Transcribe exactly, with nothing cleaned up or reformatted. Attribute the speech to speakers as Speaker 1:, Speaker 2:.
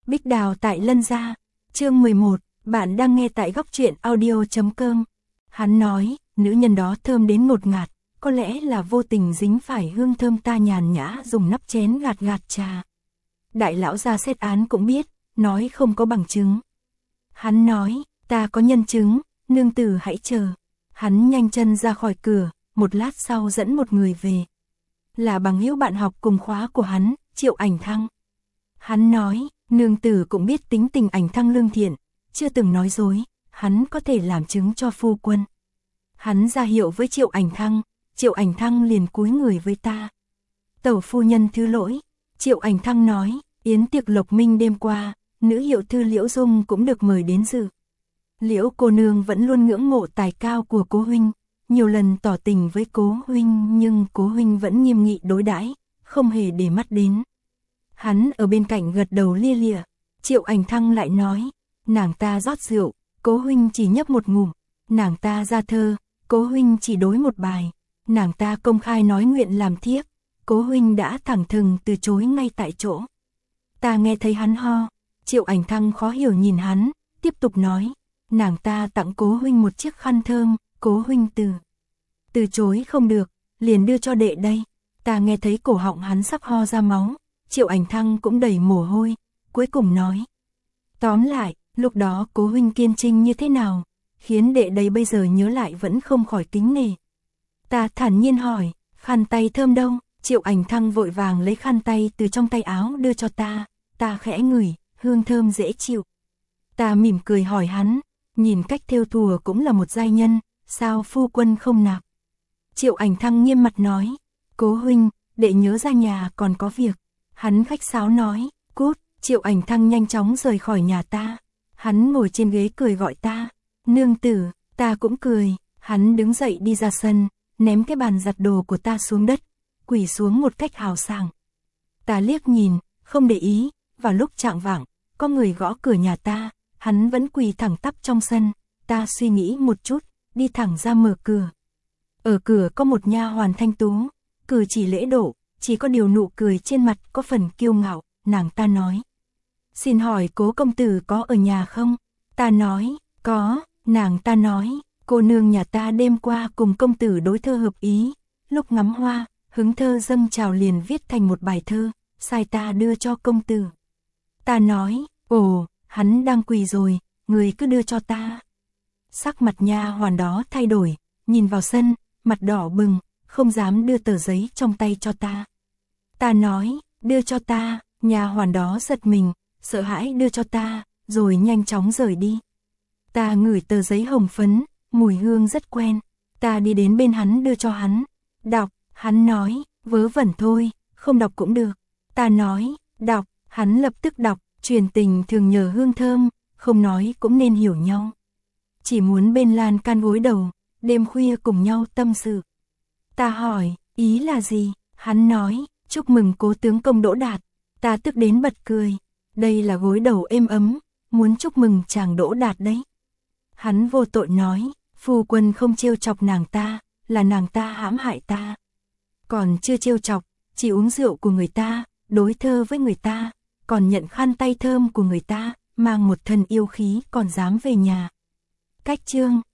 Speaker 1: Bích Đào tại Lân Gia, chương mười một, bạn đang nghe tại góc truyện audio chấm com. Hắn nói, nữ nhân đó thơm đến ngột ngạt, có lẽ là vô tình dính phải hương thơm ta nhàn nhã dùng nắp chén gạt gạt trà. Đại lão gia xét án cũng biết, nói không có bằng chứng. Hắn nói, ta có nhân chứng, nương tử hãy chờ. Hắn nhanh chân ra khỏi cửa, một lát sau dẫn một người về. Là bằng hữu bạn học cùng khóa của hắn, Triệu Ảnh Thăng. Hắn nói, nương tử cũng biết tính tình Ảnh Thăng lương thiện, chưa từng nói dối, hắn có thể làm chứng cho phu quân. Hắn ra hiệu với Triệu Ảnh Thăng, Triệu Ảnh Thăng liền cúi người với ta. Tẩu phu nhân thứ lỗi, Triệu Ảnh Thăng nói, yến tiệc Lộc Minh đêm qua, nữ hiệu thư Liễu Dung cũng được mời đến dự. Liễu cô nương vẫn luôn ngưỡng mộ tài cao của cố huynh, nhiều lần tỏ tình với cố huynh nhưng cố huynh vẫn nghiêm nghị đối đãi, không hề để mắt đến. Hắn ở bên cạnh gật đầu lia lịa. Triệu Ảnh Thăng lại nói, nàng ta rót rượu, cố huynh chỉ nhấp một ngụm, nàng ta ra thơ, cố huynh chỉ đối một bài, nàng ta công khai nói nguyện làm thiếp, cố huynh đã thẳng thừng từ chối ngay tại chỗ. Ta nghe thấy hắn ho, Triệu Ảnh Thăng khó hiểu nhìn hắn, tiếp tục nói, nàng ta tặng cố huynh một chiếc khăn thơm, cố huynh từ từ chối không được, liền đưa cho đệ đây. Ta nghe thấy cổ họng hắn sắp ho ra máu, Triệu Ảnh Thăng cũng đầy mồ hôi, cuối cùng nói. Tóm lại, lúc đó cố huynh kiên trinh như thế nào, khiến đệ đây bây giờ nhớ lại vẫn không khỏi kính nể. Ta thản nhiên hỏi, khăn tay thơm đâu? Triệu Ảnh Thăng vội vàng lấy khăn tay từ trong tay áo đưa cho ta, ta khẽ ngửi, hương thơm dễ chịu. Ta mỉm cười hỏi hắn, nhìn cách thêu thùa cũng là một giai nhân, sao phu quân không nạp? Triệu Ảnh Thăng nghiêm mặt nói, cố huynh, đệ nhớ ra nhà còn có việc. Hắn khách sáo nói, cút. Triệu Ảnh Thăng nhanh chóng rời khỏi nhà ta. Hắn ngồi trên ghế cười gọi ta, nương tử. Ta cũng cười. Hắn đứng dậy đi ra sân, ném cái bàn giặt đồ của ta xuống đất, quỳ xuống một cách hào sảng. Ta liếc nhìn, không để ý. Vào lúc chạng vạng, có người gõ cửa nhà ta. Hắn vẫn quỳ thẳng tắp trong sân. Ta suy nghĩ một chút, đi thẳng ra mở cửa. Ở cửa có một nha hoàn thanh tú, cử chỉ lễ độ, chỉ có điều nụ cười trên mặt có phần kiêu ngạo. Nàng ta nói, xin hỏi cố công tử có ở nhà không? Ta nói, có. Nàng ta nói, cô nương nhà ta đêm qua cùng công tử đối thơ hợp ý, lúc ngắm hoa, hứng thơ dâng trào liền viết thành một bài thơ, sai ta đưa cho công tử. Ta nói, ồ, hắn đang quỳ rồi, người cứ đưa cho ta. Sắc mặt nha hoàn đó thay đổi, nhìn vào sân, mặt đỏ bừng, không dám đưa tờ giấy trong tay cho ta. Ta nói, đưa cho ta. Nha hoàn đó giật mình, sợ hãi đưa cho ta, rồi nhanh chóng rời đi. Ta ngửi tờ giấy hồng phấn, mùi hương rất quen. Ta đi đến bên hắn đưa cho hắn. Đọc, hắn nói, vớ vẩn thôi, không đọc cũng được. Ta nói, đọc, hắn lập tức đọc, truyền tình thường nhờ hương thơm, không nói cũng nên hiểu nhau. Chỉ muốn bên lan can gối đầu, đêm khuya cùng nhau tâm sự. Ta hỏi, ý là gì? Hắn nói, chúc mừng cố tướng công đỗ đạt. Ta tức đến bật cười, đây là gối đầu êm ấm, muốn chúc mừng chàng đỗ đạt đấy. Hắn vô tội nói, phu quân không trêu chọc nàng ta, là nàng ta hãm hại ta. Còn chưa trêu chọc, chỉ uống rượu của người ta, đối thơ với người ta, còn nhận khăn tay thơm của người ta, mang một thân yêu khí còn dám về nhà. Cách chương